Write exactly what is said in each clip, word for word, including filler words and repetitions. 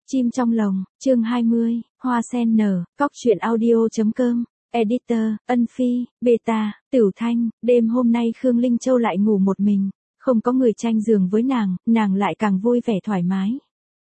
Chim trong lồng, chương hai mươi, hoa sen nở, cóc truyện audio.com, editor, Ân Phi, Beta, Tửu Thanh, đêm hôm nay Khương Linh Châu lại ngủ một mình, không có người tranh giường với nàng, nàng lại càng vui vẻ thoải mái.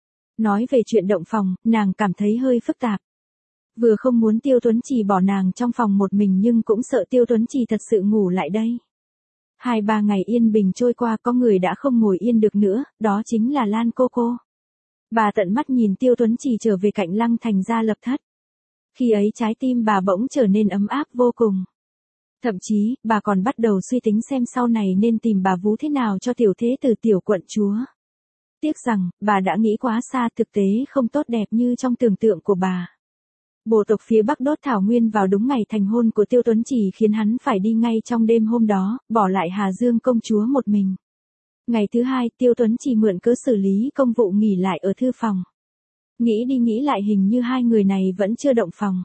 Nói về chuyện động phòng, nàng cảm thấy hơi phức tạp. Vừa không muốn Tiêu Tuấn Trì bỏ nàng trong phòng một mình nhưng cũng sợ Tiêu Tuấn Trì thật sự ngủ lại đây. Hai ba ngày yên bình trôi qua có người đã không ngồi yên được nữa, đó chính là Lan cô cô. Bà tận mắt nhìn Tiêu Tuấn Trì trở về cạnh Lăng Thành gia lập thất. Khi ấy trái tim bà bỗng trở nên ấm áp vô cùng. Thậm chí, bà còn bắt đầu suy tính xem sau này nên tìm bà vú thế nào cho tiểu thế tử tiểu quận chúa. Tiếc rằng, bà đã nghĩ quá xa, thực tế không tốt đẹp như trong tưởng tượng của bà. Bộ tộc phía Bắc đốt thảo nguyên vào đúng ngày thành hôn của Tiêu Tuấn Trì khiến hắn phải đi ngay trong đêm hôm đó, bỏ lại Hà Dương công chúa một mình. Ngày thứ hai, Tiêu Tuấn Trì mượn cớ xử lý công vụ nghỉ lại ở thư phòng. Nghĩ đi nghĩ lại hình như hai người này vẫn chưa động phòng.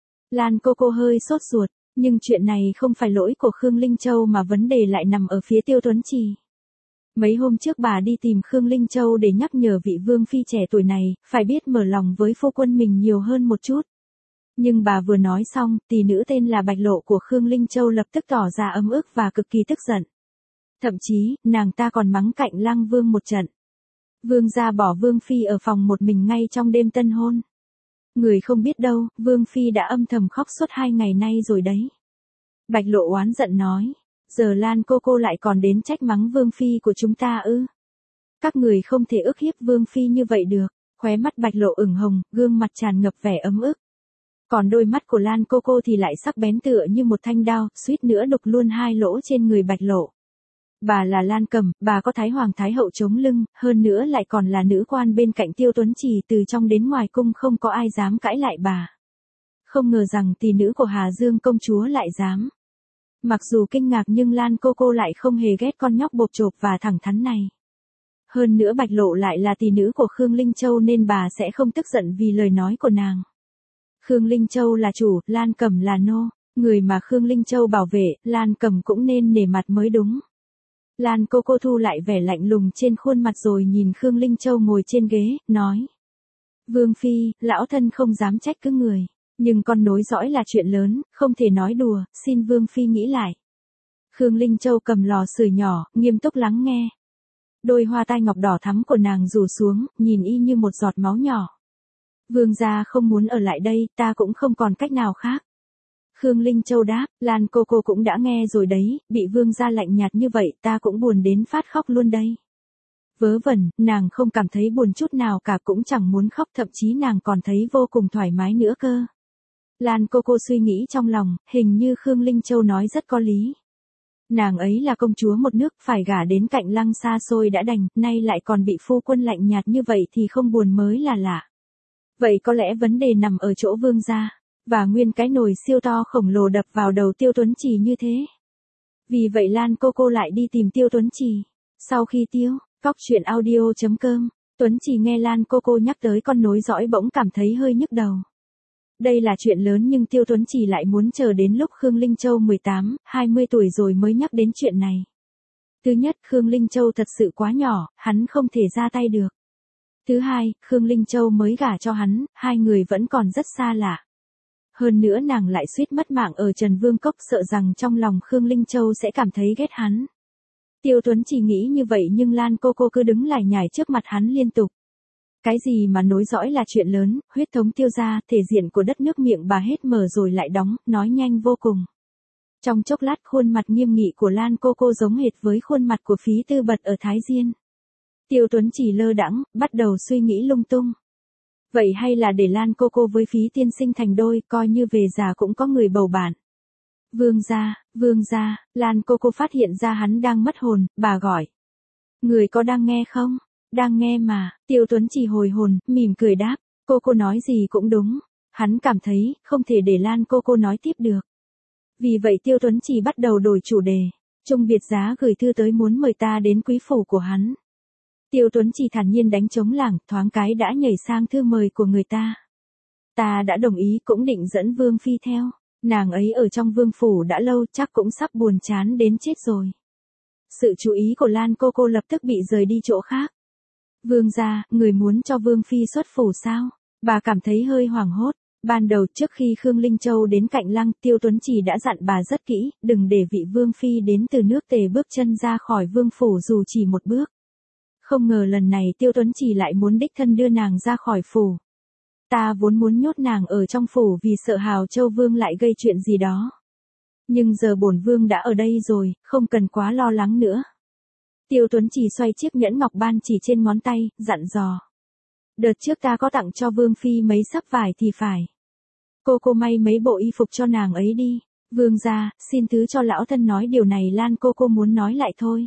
Lan cô cô hơi sốt ruột, nhưng chuyện này không phải lỗi của Khương Linh Châu mà vấn đề lại nằm ở phía Tiêu Tuấn Trì. Mấy hôm trước bà đi tìm Khương Linh Châu để nhắc nhở vị vương phi trẻ tuổi này, phải biết mở lòng với phu quân mình nhiều hơn một chút. Nhưng bà vừa nói xong, tỷ nữ tên là Bạch Lộ của Khương Linh Châu lập tức tỏ ra ấm ức và cực kỳ tức giận. Thậm chí, nàng ta còn mắng cạnh Lăng Vương một trận. Vương gia bỏ Vương phi ở phòng một mình ngay trong đêm tân hôn. Người không biết đâu, Vương phi đã âm thầm khóc suốt hai ngày nay rồi đấy. Bạch Lộ oán giận nói, giờ Lan cô cô lại còn đến trách mắng Vương phi của chúng ta ư? Các người không thể ức hiếp Vương phi như vậy được. Khóe mắt Bạch Lộ ửng hồng, gương mặt tràn ngập vẻ ấm ức. Còn đôi mắt của Lan cô cô thì lại sắc bén tựa như một thanh đao, suýt nữa đục luôn hai lỗ trên người Bạch Lộ. Bà là Lan Cầm, bà có Thái Hoàng Thái Hậu chống lưng, hơn nữa lại còn là nữ quan bên cạnh Tiêu Tuấn Trì, từ trong đến ngoài cung không có ai dám cãi lại bà. Không ngờ rằng tỷ nữ của Hà Dương công chúa lại dám. Mặc dù kinh ngạc nhưng Lan cô cô lại không hề ghét con nhóc bộp chộp và thẳng thắn này. Hơn nữa Bạch Lộ lại là tỷ nữ của Khương Linh Châu nên bà sẽ không tức giận vì lời nói của nàng. Khương Linh Châu là chủ, Lan Cầm là nô, người mà Khương Linh Châu bảo vệ, Lan Cầm cũng nên nể mặt mới đúng. Lan cô cô thu lại vẻ lạnh lùng trên khuôn mặt rồi nhìn Khương Linh Châu ngồi trên ghế, nói. Vương phi, lão thân không dám trách cứ người, nhưng con nối dõi là chuyện lớn, không thể nói đùa, xin Vương phi nghĩ lại. Khương Linh Châu cầm lò sưởi nhỏ, nghiêm túc lắng nghe. Đôi hoa tai ngọc đỏ thắm của nàng rủ xuống, nhìn y như một giọt máu nhỏ. Vương gia không muốn ở lại đây, ta cũng không còn cách nào khác. Khương Linh Châu đáp, Lan cô cô cũng đã nghe rồi đấy, bị vương gia lạnh nhạt như vậy ta cũng buồn đến phát khóc luôn đây. Vớ vẩn, nàng không cảm thấy buồn chút nào cả, cũng chẳng muốn khóc, thậm chí nàng còn thấy vô cùng thoải mái nữa cơ. Lan cô cô suy nghĩ trong lòng, hình như Khương Linh Châu nói rất có lý. Nàng ấy là công chúa một nước, phải gả đến cạnh Lăng xa xôi đã đành, nay lại còn bị phu quân lạnh nhạt như vậy thì không buồn mới là lạ. Vậy có lẽ vấn đề nằm ở chỗ vương gia. Và nguyên cái nồi siêu to khổng lồ đập vào đầu Tiêu Tuấn Trì như thế. Vì vậy Lan cô cô lại đi tìm Tiêu Tuấn Trì. Sau khi tiêu, cóc truyện audio.com, Tuấn Trì nghe Lan cô cô nhắc tới con nối dõi bỗng cảm thấy hơi nhức đầu. Đây là chuyện lớn nhưng Tiêu Tuấn Trì lại muốn chờ đến lúc Khương Linh Châu mười tám, hai mươi tuổi rồi mới nhắc đến chuyện này. Thứ nhất, Khương Linh Châu thật sự quá nhỏ, hắn không thể ra tay được. Thứ hai, Khương Linh Châu mới gả cho hắn, hai người vẫn còn rất xa lạ. Hơn nữa nàng lại suýt mất mạng ở Trần Vương Cốc, sợ rằng trong lòng Khương Linh Châu sẽ cảm thấy ghét hắn. Tiêu Tuấn chỉ nghĩ như vậy nhưng Lan cô cô cứ đứng lải nhải trước mặt hắn liên tục. Cái gì mà nối dõi là chuyện lớn, huyết thống Tiêu gia, thể diện của đất nước miệng bà hết mở rồi lại đóng, nói nhanh vô cùng. Trong chốc lát khuôn mặt nghiêm nghị của Lan cô cô giống hệt với khuôn mặt của Phí Tư Bật ở Thái Diên. Tiêu Tuấn chỉ lơ đãng, bắt đầu suy nghĩ lung tung. Vậy hay là để Lan cô cô với Phí tiên sinh thành đôi, coi như về già cũng có người bầu bạn. Vương gia, vương gia, Lan cô cô phát hiện ra hắn đang mất hồn, bà gọi. Người có đang nghe không? Đang nghe mà, Tiêu Tuấn chỉ hồi hồn, mỉm cười đáp, cô cô nói gì cũng đúng. Hắn cảm thấy, không thể để Lan cô cô nói tiếp được. Vì vậy Tiêu Tuấn chỉ bắt đầu đổi chủ đề. Trung Biệt Giá gửi thư tới muốn mời ta đến quý phủ của hắn. Tiêu Tuấn chỉ thản nhiên đánh trống lảng, thoáng cái đã nhảy sang thư mời của người ta. Ta đã đồng ý, cũng định dẫn Vương phi theo. Nàng ấy ở trong vương phủ đã lâu, chắc cũng sắp buồn chán đến chết rồi. Sự chú ý của Lan cô cô lập tức bị rời đi chỗ khác. Vương gia, người muốn cho Vương Phi xuất phủ sao? Bà cảm thấy hơi hoảng hốt. Ban đầu trước khi Khương Linh Châu đến cạnh lăng, Tiêu Tuấn Trì đã dặn bà rất kỹ, đừng để vị Vương Phi đến từ nước Tề bước chân ra khỏi Vương phủ dù chỉ một bước. Không ngờ lần này Tiêu Tuấn Trì lại muốn đích thân đưa nàng ra khỏi phủ. Ta vốn muốn nhốt nàng ở trong phủ vì sợ Hào Châu Vương lại gây chuyện gì đó. Nhưng giờ bổn Vương đã ở đây rồi, không cần quá lo lắng nữa. Tiêu Tuấn Trì xoay chiếc nhẫn ngọc ban chỉ trên ngón tay, dặn dò. Đợt trước ta có tặng cho Vương Phi mấy sắp vải thì phải. Cô cô may mấy bộ y phục cho nàng ấy đi. Vương gia, xin thứ cho lão thân nói điều này Lan cô cô muốn nói lại thôi.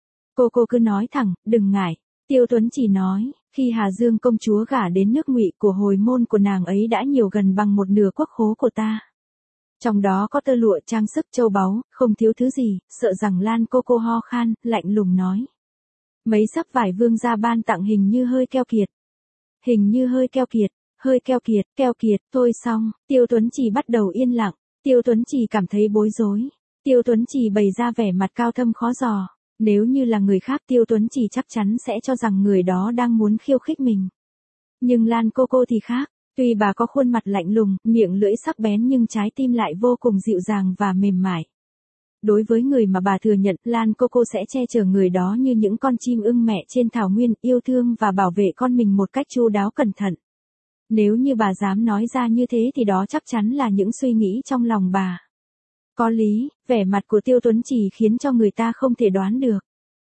Cô cô cứ nói thẳng, đừng ngại. Tiêu Tuấn Trì nói, khi Hà Dương công chúa gả đến nước Ngụy của hồi môn của nàng ấy đã nhiều gần bằng một nửa quốc khố của ta. Trong đó có tơ lụa trang sức châu báu, không thiếu thứ gì, sợ rằng Lan cô cô ho khan, lạnh lùng nói. Mấy sắp vải vương gia ban tặng hình như hơi keo kiệt. Hình như hơi keo kiệt, hơi keo kiệt, keo kiệt, thôi xong, Tiêu Tuấn Trì bắt đầu yên lặng, Tiêu Tuấn Trì cảm thấy bối rối. Tiêu Tuấn Trì bày ra vẻ mặt cao thâm khó dò, nếu như là người khác Tiêu Tuấn Trì chắc chắn sẽ cho rằng người đó đang muốn khiêu khích mình. Nhưng Lan cô cô thì khác, tuy bà có khuôn mặt lạnh lùng, miệng lưỡi sắc bén nhưng trái tim lại vô cùng dịu dàng và mềm mại. Đối với người mà bà thừa nhận, Lan cô cô sẽ che chở người đó như những con chim ưng mẹ trên thảo nguyên, yêu thương và bảo vệ con mình một cách chu đáo cẩn thận. Nếu như bà dám nói ra như thế thì đó chắc chắn là những suy nghĩ trong lòng bà. Có lý, vẻ mặt của Tiêu Tuấn Trì khiến cho người ta không thể đoán được.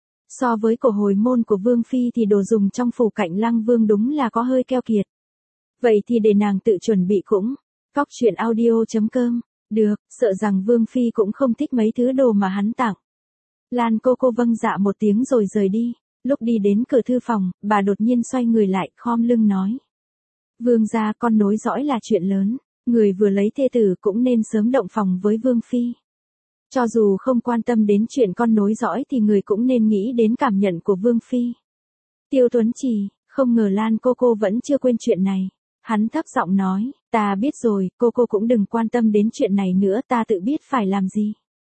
So với cổ hồi môn của Vương Phi thì đồ dùng trong phủ cạnh Lăng Vương đúng là có hơi keo kiệt. Vậy thì để nàng tự chuẩn bị cũng. Cóc truyện audio chấm com. Được, sợ rằng Vương Phi cũng không thích mấy thứ đồ mà hắn tặng. Lan cô cô vâng dạ một tiếng rồi rời đi. Lúc đi đến cửa thư phòng, bà đột nhiên xoay người lại, khom lưng nói. Vương gia, con nối dõi là chuyện lớn. Người vừa lấy thê tử cũng nên sớm động phòng với Vương Phi. Cho dù không quan tâm đến chuyện con nối dõi thì người cũng nên nghĩ đến cảm nhận của Vương Phi. Tiêu Tuấn Trì, không ngờ Lan cô cô vẫn chưa quên chuyện này. Hắn thấp giọng nói, ta biết rồi, cô cô cũng đừng quan tâm đến chuyện này nữa, ta tự biết phải làm gì.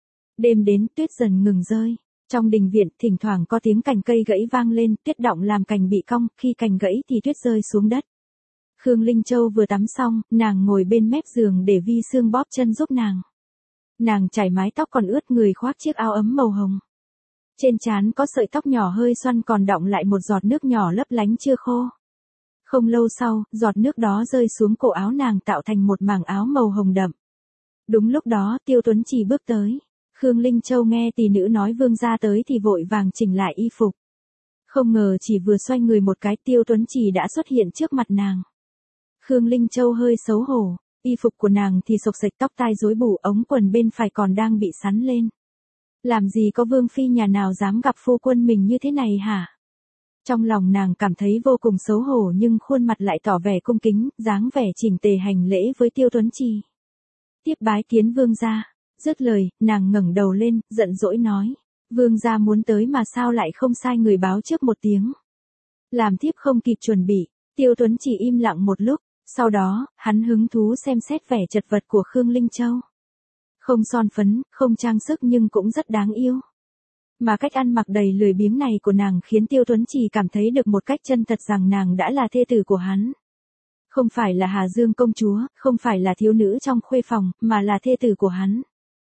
Đêm đến, tuyết dần ngừng rơi. Trong đình viện, thỉnh thoảng có tiếng cành cây gãy vang lên, tuyết động làm cành bị cong, khi cành gãy thì tuyết rơi xuống đất. Khương Linh Châu vừa tắm xong, nàng ngồi bên mép giường để Vi Sương bóp chân giúp nàng. Nàng chải mái tóc còn ướt, người khoác chiếc áo ấm màu hồng. Trên trán có sợi tóc nhỏ hơi xoăn còn đọng lại một giọt nước nhỏ lấp lánh chưa khô. Không lâu sau, giọt nước đó rơi xuống cổ áo nàng tạo thành một mảng áo màu hồng đậm. Đúng lúc đó, Tiêu Tuấn Trì bước tới. Khương Linh Châu nghe tỷ nữ nói vương gia tới thì vội vàng chỉnh lại y phục. Không ngờ chỉ vừa xoay người một cái, Tiêu Tuấn Trì đã xuất hiện trước mặt nàng. Khương Linh Châu hơi xấu hổ, y phục của nàng thì xộc xệch, tóc tai rối bù, ống quần bên phải còn đang bị sắn lên. Làm gì có Vương Phi nhà nào dám gặp phu quân mình như thế này hả? Trong lòng nàng cảm thấy vô cùng xấu hổ nhưng khuôn mặt lại tỏ vẻ cung kính, dáng vẻ chỉnh tề hành lễ với Tiêu Tuấn Trì. Tiếp bái kiến vương gia. Dứt lời, nàng ngẩng đầu lên, giận dỗi nói. Vương gia muốn tới mà sao lại không sai người báo trước một tiếng. Làm thiếp không kịp chuẩn bị. Tiêu Tuấn Trì im lặng một lúc, sau đó, hắn hứng thú xem xét vẻ chật vật của Khương Linh Châu. Không son phấn, không trang sức nhưng cũng rất đáng yêu. Mà cách ăn mặc đầy lười biếng này của nàng khiến Tiêu Tuấn Trì cảm thấy được một cách chân thật rằng nàng đã là thê tử của hắn. Không phải là Hà Dương công chúa, không phải là thiếu nữ trong khuê phòng, mà là thê tử của hắn.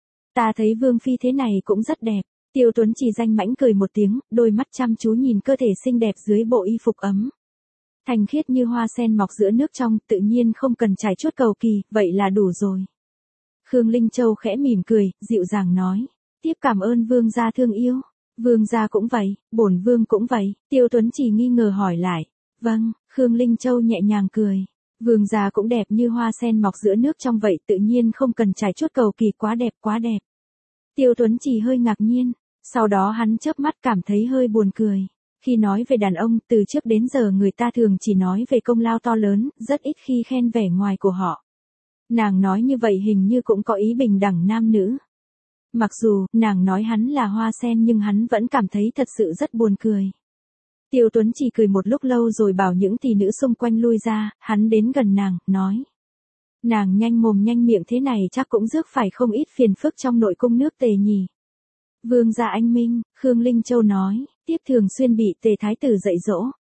Ta thấy Vương Phi thế này cũng rất đẹp. Tiêu Tuấn Trì danh mãnh cười một tiếng, đôi mắt chăm chú nhìn cơ thể xinh đẹp dưới bộ y phục ấm. Thanh khiết như hoa sen mọc giữa nước trong, tự nhiên không cần trải chuốt cầu kỳ, vậy là đủ rồi. Khương Linh Châu khẽ mỉm cười, dịu dàng nói. Tiếp cảm ơn vương gia thương yêu. Vương gia cũng vậy, bổn vương cũng vậy. Tiêu Tuấn Trì nghi ngờ hỏi lại. Vâng, Khương Linh Châu nhẹ nhàng cười. Vương gia cũng đẹp như hoa sen mọc giữa nước trong vậy, tự nhiên không cần trải chuốt cầu kỳ, quá đẹp quá đẹp. Tiêu Tuấn Trì hơi ngạc nhiên, sau đó hắn chớp mắt cảm thấy hơi buồn cười. Khi nói về đàn ông, từ trước đến giờ người ta thường chỉ nói về công lao to lớn, rất ít khi khen vẻ ngoài của họ. Nàng nói như vậy hình như cũng có ý bình đẳng nam nữ. Mặc dù, nàng nói hắn là hoa sen nhưng hắn vẫn cảm thấy thật sự rất buồn cười. Tiêu Tuấn Trì cười một lúc lâu rồi bảo những tỷ nữ xung quanh lui ra, hắn đến gần nàng, nói. Nàng nhanh mồm nhanh miệng thế này chắc cũng rước phải không ít phiền phức trong nội cung nước Tề nhỉ. Vương gia anh minh, Khương Linh Châu nói, tiếp thường xuyên bị Tề thái tử dạy dỗ.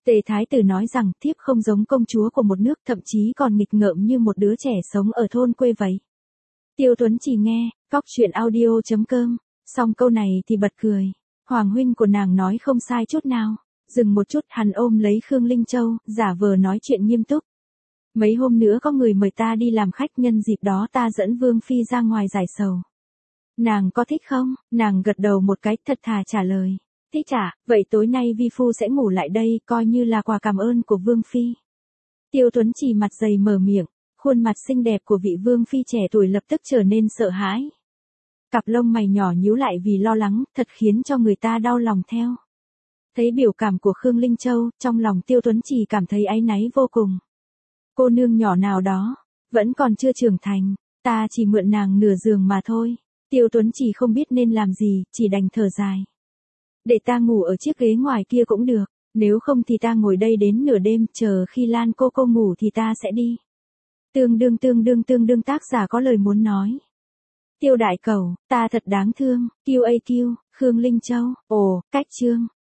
Tề Thái Tử nói rằng thiếp không giống công chúa của một nước, thậm chí còn nghịch ngợm như một đứa trẻ sống ở thôn quê vậy. Tiêu Tuấn Chỉ nghe, cóc truyện audio chấm com, xong câu này thì bật cười. Hoàng huynh của nàng nói không sai chút nào. Dừng một chút, hắn ôm lấy Khương Linh Châu, giả vờ nói chuyện nghiêm túc. Mấy hôm nữa có người mời ta đi làm khách, nhân dịp đó ta dẫn Vương Phi ra ngoài giải sầu. Nàng có thích không? Nàng gật đầu một cái, thật thà trả lời. Thích ạ, vậy tối nay vi phu sẽ ngủ lại đây, coi như là quà cảm ơn của Vương Phi. Tiêu Tuấn Chỉ mặt dày mở miệng, khuôn mặt xinh đẹp của vị Vương Phi trẻ tuổi lập tức trở nên sợ hãi. Cặp lông mày nhỏ nhíu lại vì lo lắng, thật khiến cho người ta đau lòng theo. Thấy biểu cảm của Khương Linh Châu, trong lòng Tiêu Tuấn Chỉ cảm thấy áy náy vô cùng. Cô nương nhỏ nào đó, vẫn còn chưa trưởng thành, ta chỉ mượn nàng nửa giường mà thôi. Tiêu Tuấn Chỉ không biết nên làm gì, chỉ đành thở dài. Để ta ngủ ở chiếc ghế ngoài kia cũng được, nếu không thì ta ngồi đây đến nửa đêm, chờ khi Lan cô cô ngủ thì ta sẽ đi. Tương đương tương đương tương đương tác giả có lời muốn nói. Tiêu đại cẩu, ta thật đáng thương, Q A Q, Khương Linh Châu, ồ, cách chương.